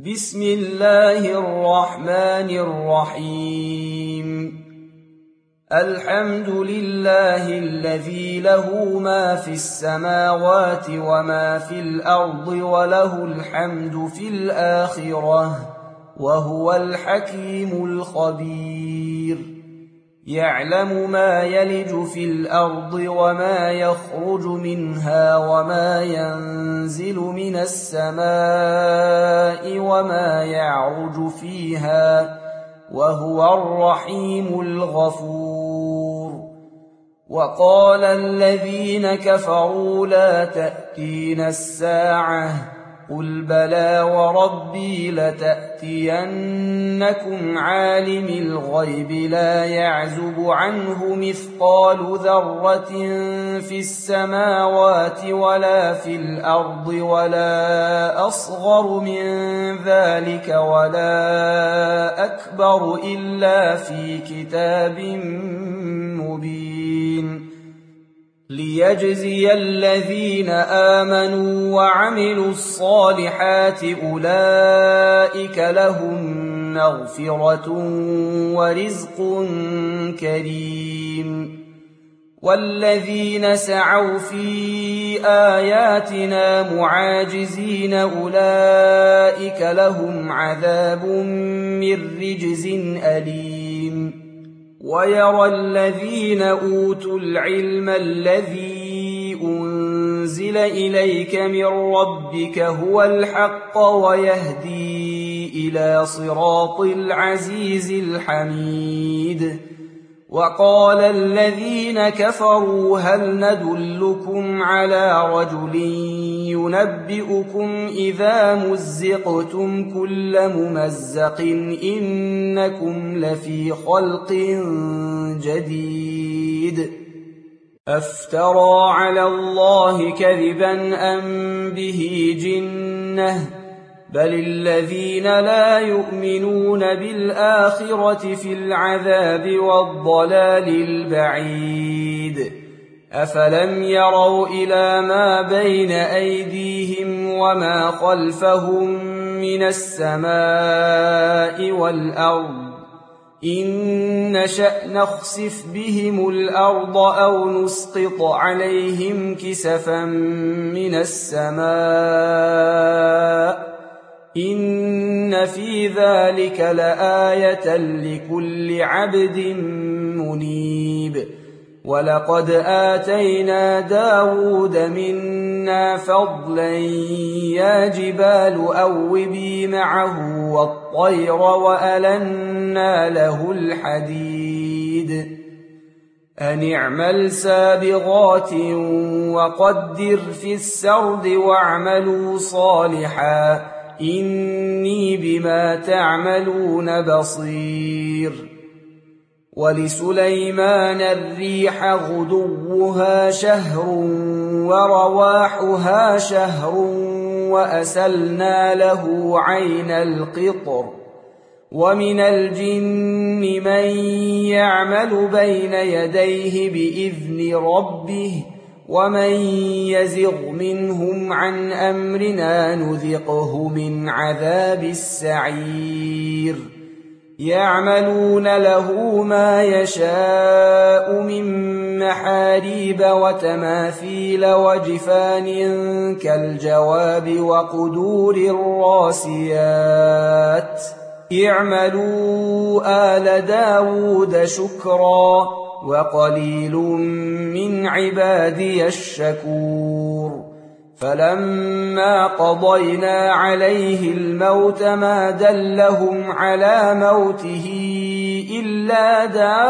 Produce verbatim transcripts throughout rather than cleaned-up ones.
بسم الله الرحمن الرحيم الحمد لله الذي له ما في السماوات وما في الأرض وله الحمد في الآخرة وهو الحكيم الخبير يعلم ما يلج في الأرض وما يخرج منها وما ينزل من السماء وما يعرج فيها وهو الرحيم الغفور وقال الذين كفروا لا تأتينا الساعة قل بلى وربي لتأتينكم عالم الغيب لا يعزب عنه مثقال ذرة في السماوات ولا في الأرض ولا أصغر من ذلك ولا أكبر إلا في كتاب مبين ليجزي الذين آمنوا وعملوا الصالحات أولئك لهم مغفرة ورزق كريم والذين سعوا في آياتنا معاجزين أولئك لهم عذاب من رجز أليم ويرى الذين أوتوا العلم الذي أنزل إليك من ربك هو الحق ويهدي إلى صراط العزيز الحميد وقال الذين كفروا هل ندلكم على رجل ينبئكم إذا مزقتم كل ممزق إنكم لفي خلق جديد أفترى على الله كذبا أم به جنة بل الذين لا يؤمنون بالآخرة في العذاب والضلال البعيد أفلم يروا إلى ما بين أيديهم وما خلفهم من السماء والأرض إن نشأ نخسف بهم الأرض أو نسقط عليهم كسفا من السماء إن في ذلك لآية لكل عبد منيب ولقد آتينا داود منا فضلا يا جبال أوبي معه والطير وألنا له الحديد أن اعمل سابغات وقدر في السرد واعملوا صالحا إني بما تعملون بصير ولسليمان الريح غدوها شهر ورواحها شهر وأسلنا له عين القطر ومن الجن من يعمل بين يديه بإذن ربه ومن يزغ منهم عن أمرنا نذقه من عذاب السعير يعملون له ما يشاء من محاريب وتماثيل وجفان كالجواب وقدور الراسيات اعملوا آل داود شكرا وقليل من عبادي الشكور فلما قضينا عليه الموت ما دلهم على موته إلا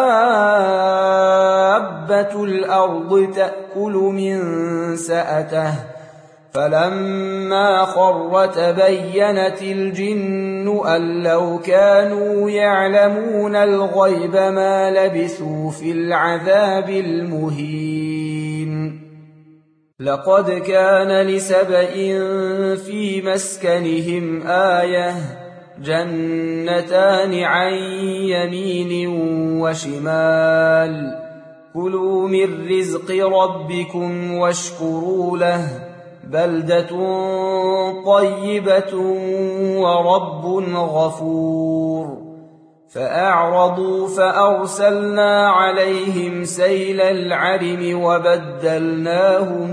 دابة الأرض تأكل من سأته فلما خر تبينت الجن أن لو كانوا يعلمون الغيب ما لبثوا في العذاب المهين لقد كان لسبإ في مسكنهم آية جنتان عن يمين وشمال كلوا من رزق ربكم واشكروا له بلدة طيبة ورب غفور. فأعرضوا فأرسلنا عليهم سيل العرم وبدلناهم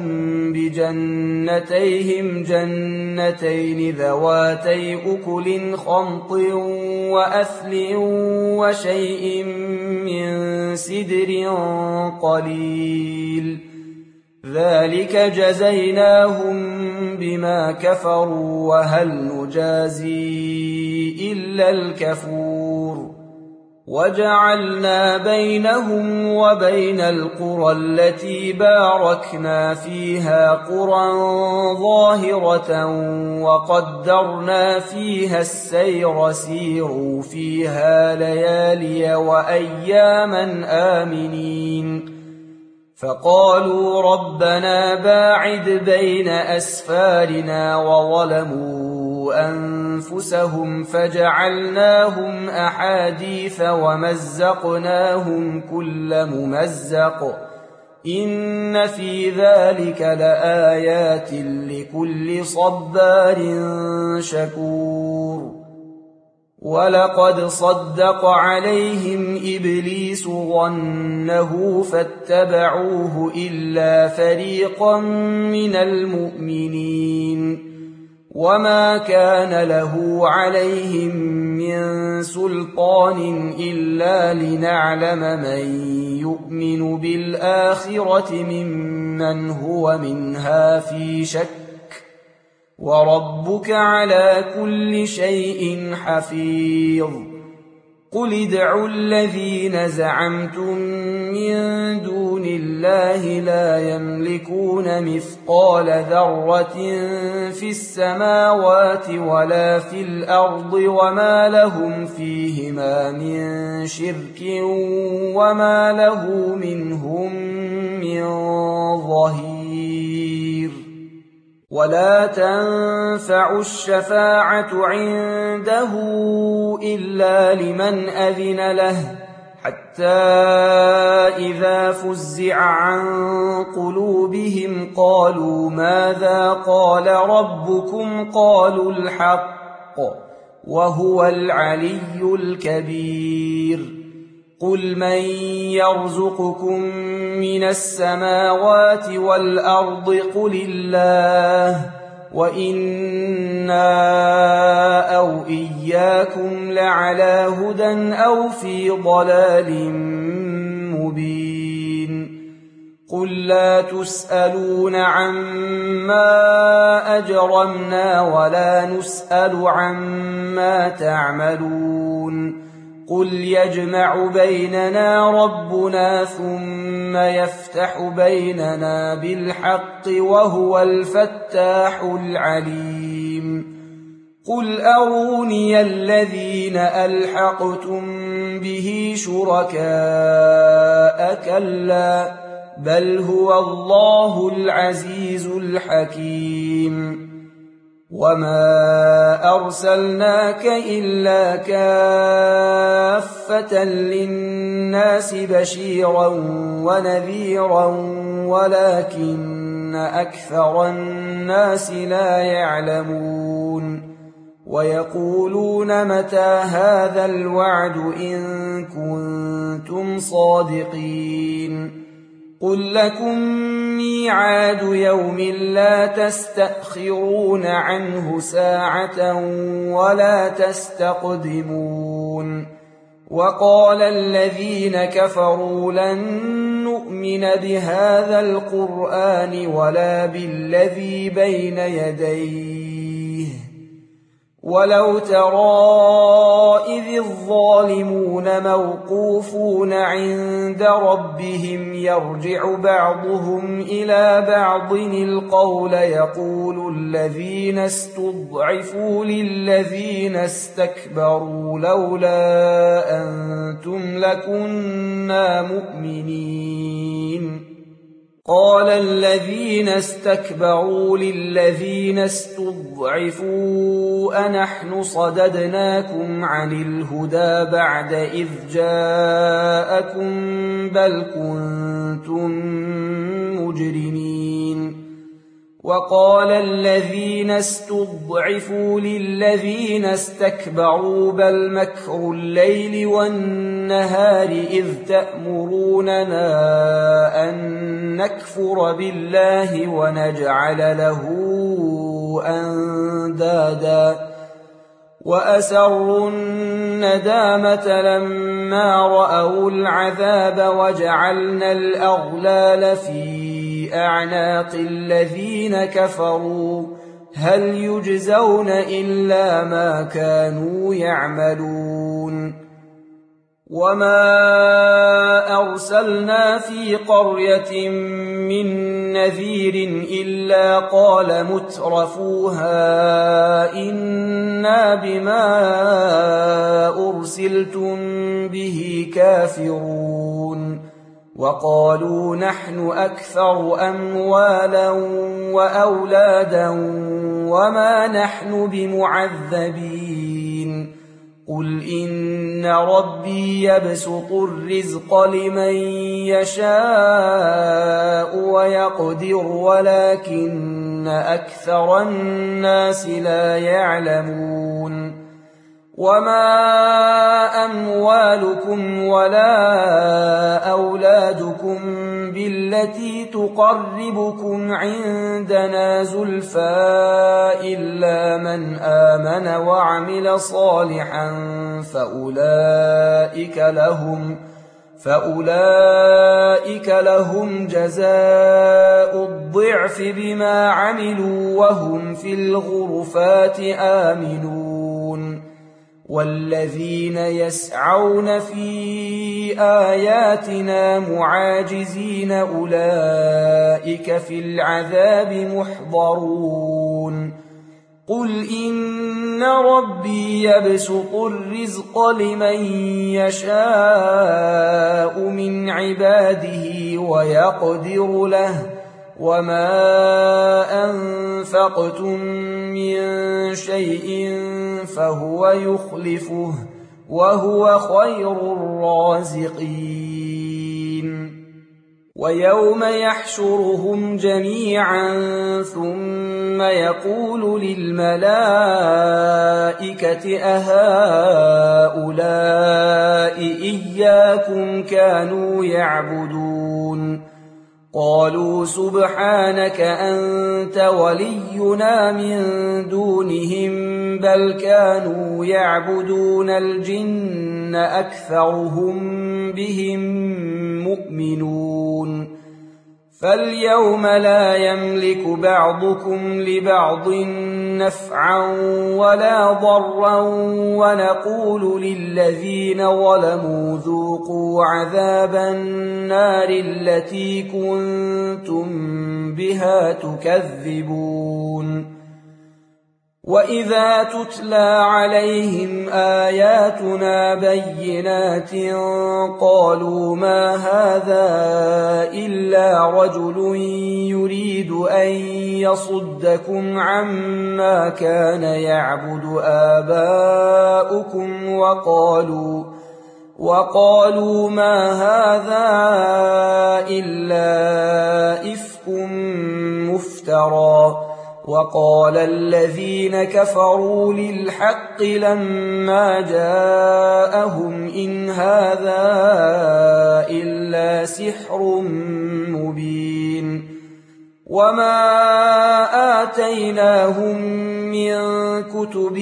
بجنتيهم جنتين ذواتي أكل خمط وأثل وشيء من سدر قليل، ذلك جزيناهم بما كفروا وهل نجازي إلا الكفور. وجعلنا بينهم وبين القرى التي باركنا فيها قرى ظاهرة وقدرنا فيها السير، سيروا فيها ليالي وأياما آمنين. فقالوا ربنا باعد بين أسفارنا وظلموا أنفسهم فجعلناهم أحاديث ومزقناهم كل ممزق، إن في ذلك لآيات لكل صبار شكور. ولقد صدق عليهم إبليس ظنه فاتبعوه إلا فريقا من المؤمنين، وما كان له عليهم من سلطان إلا لنعلم من يؤمن بالآخرة ممن هو منها في شك، وربك على كل شيء حفيظ. قل ادعوا الذين زعمتم من دون الله لا يملكون مثقال ذرة في السماوات ولا في الأرض وما لهم فيهما من شرك وما له منهم من ظهير. ولا تنفع الشفاعة عنده إلا لمن أذن له، حتى إذا فزع عن قلوبهم قالوا ماذا قال ربكم قالوا الحق وهو العلي الكبير. قل من يرزقكم من السماوات والأرض قل الله وإنا أو إياكم لعلى هدى أو في ضلال مبين. قل لا تسألون عما أجرمنا ولا نسأل عما تعملون. قل يجمع بيننا ربنا ثم يفتح بيننا بالحق وهو الفتاح العليم. قل أروني الذين ألحقتم به شركاء كلا بل هو الله العزيز الحكيم. وما أرسلناك إلا كافة للناس بشيرا ونذيرا ولكن أكثر الناس لا يعلمون. ويقولون متى هذا الوعد إن كنتم صادقين. قل لكم ميعاد يوم لا تستأخرون عنه ساعة ولا تستقدمون. وقال الذين كفروا لن نؤمن بهذا القرآن ولا بالذي بين يديه ولو ترى إذ الظالمون موقوفون عند ربهم يرجع بعضهم إلى بعض القول يقول الذين استضعفوا للذين استكبروا لولا أنتم لكنا مؤمنين. قال الذين استكبروا للذين استضعفوا أنحن صددناكم عن الهدى بعد إذ جاءكم بل كنتم مجرمين. وقال الذين استضعفوا للذين استكبروا بل مكر الليل والنهار إذ تأمروننا أن نكفر بالله ونجعل له أندادا وأسروا الندامة لما رأوا العذاب وجعلنا الأغلال في أعناق الذين كفروا هل يجزون إلا ما كانوا يعملون وما أرسلنا في قرية من نذير إلا قال مترفوها إنا بما أرسلتم به كافرون وقالوا نحن أكثر أموالا وأولادا وما نحن بمعذبين قل إن ربي يبسط الرزق لمن يشاء ويقدر ولكن أكثر الناس لا يعلمون وما أموالكم ولا أولادكم بالتي تقربكم عندنا زلفى إلا من آمن وعمل صالحا فأولئك لهم فأولئك لهم جزاء الضعف بما عملوا وهم في الغرفات آمنون والذين يسعون في آياتنا معاجزين أولئك في العذاب محضرون قل إن ربي يبسط الرزق لمن يشاء من عباده ويقدر له وما أنفقتم من شيء فهو يخلفه وهو خير الرازقين ويوم يحشرهم جميعا ثم يقول للملائكة أهؤلاء إياكم كانوا يعبدون قالوا سبحانك أنت ولينا من دونهم بل كانوا يعبدون الجن أكثرهم بهم مؤمنون فاليوم لا يملك بعضكم لبعض نفعا ولا ضرا ونقول للذين ظلموا ذوقوا عذاب النار التي كنتم بها تكذبون وإذا تتلى عليهم آياتنا بينات قالوا ما هذا إلا رجل يريد أن يصدكم عما كان يعبد آباؤكم وقالوا وقالوا ما هذا إلا إفك مفترى وقال الذين كفروا للحق لما جاءهم إن هذا إلا سحر مبين وما آتيناهم من كتب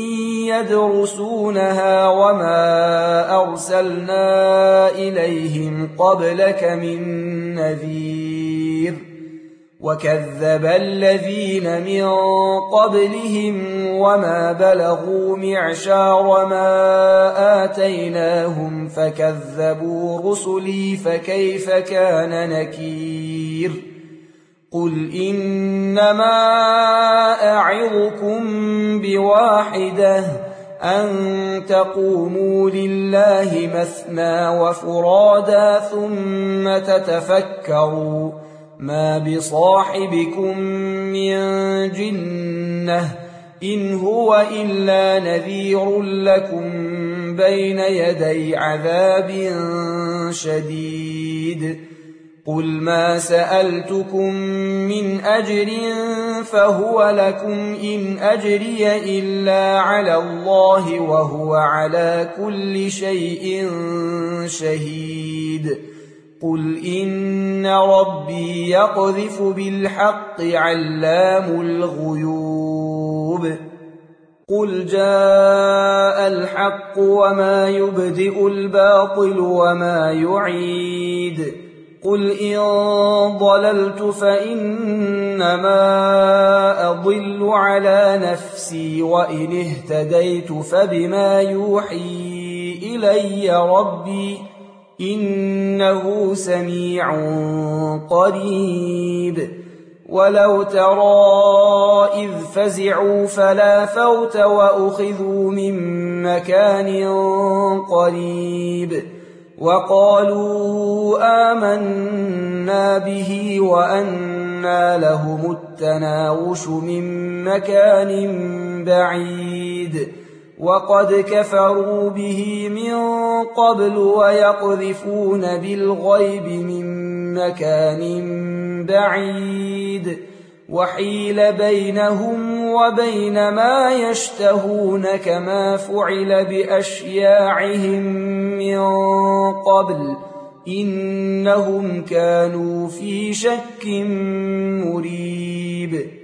يدرسونها وما أرسلنا إليهم قبلك من نذير وكذب الذين من قبلهم وما بلغوا معشار ما آتيناهم فكذبوا رسلي فكيف كان نكير قل إنما أعظكم بواحدة أن تقوموا لله مثنى وفرادا ثم تتفكروا ما بصاحبكم من جنة إن هو إلا نذير لكم بين يدي عذاب شديد قل ما سألتكم من أجر فهو لكم إن أجري إلا على الله وهو على كل شيء شهيد قل إن ربي يقذف بالحق علام الغيوب قل جاء الحق وما يبدئ الباطل وما يعيد قل إن ضللت فإنما أضل على نفسي وإن اهتديت فبما يوحي إلي ربي إنه سميع قريب ولو ترى إذ فزعوا فلا فوت وأخذوا من مكان قريب وقالوا آمنا به وأنى لهم التناوش من مكان بعيد وقد كفروا به من قبل ويقذفون بالغيب من مكان بعيد وحيل بينهم وبين ما يشتهون كما فعل بأشياعهم من قبل إنهم كانوا في شك مريب